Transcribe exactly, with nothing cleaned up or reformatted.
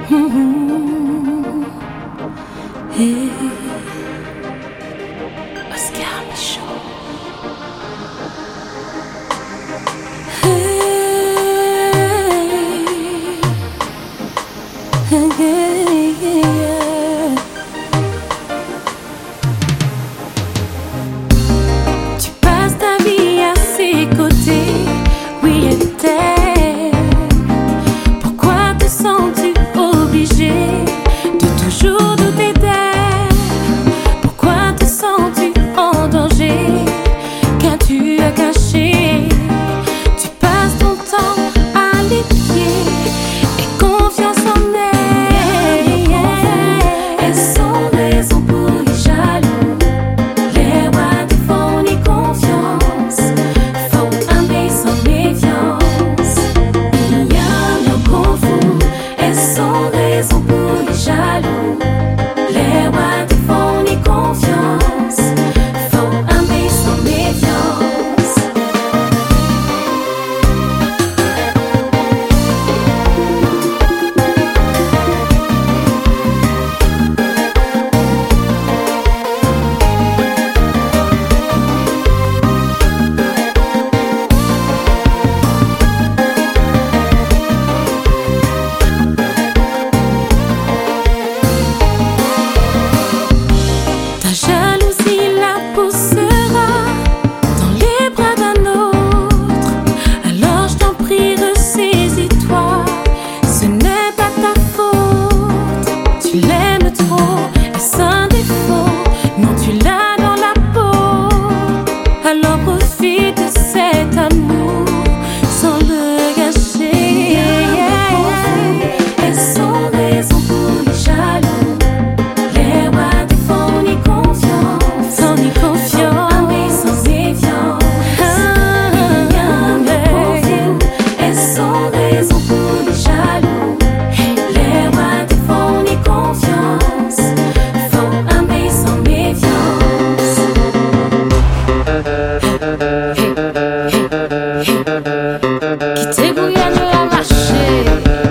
Mhm. Hey. Oscar Michaud. Hey. Hey, yeah. Tu passes ta vie à ses côtés, oui elle t'aime. Pourquoi te sens-tu obligé de toujours douter d'elle? Pourquoi te sens-tu en danger? Qu'as-tu à cacher? Tu passes ton temps à l'épier et confiance en elle. Elles sont raison pour les jaloux, les rois défendent les confiances. Faut aimer sans méfiance. Il y a un lion confus. Elles sont raison pour les jaloux, les rois défendent les confiances. Faut aimer sans méfiance. Ta jalousie la poussera dans les bras d'un autre. Alors je t'en prie, ressaisis-toi, ce n'est pas ta faute. Tu l'aimes trop, est-ce un défaut? Non, tu l'as dans la peau. Alors profite de cet amour sans le gâcher. Elles sont raison pour les jaloux, les rois défendent les confiances. Sans les confiances, aimer sans méfiance. Il y a un lion confus. Elles sont raison pour les jaloux, les rois défendent les confiances. Faut aimer sans méfiance. Qui t'ébrouille à la marcher.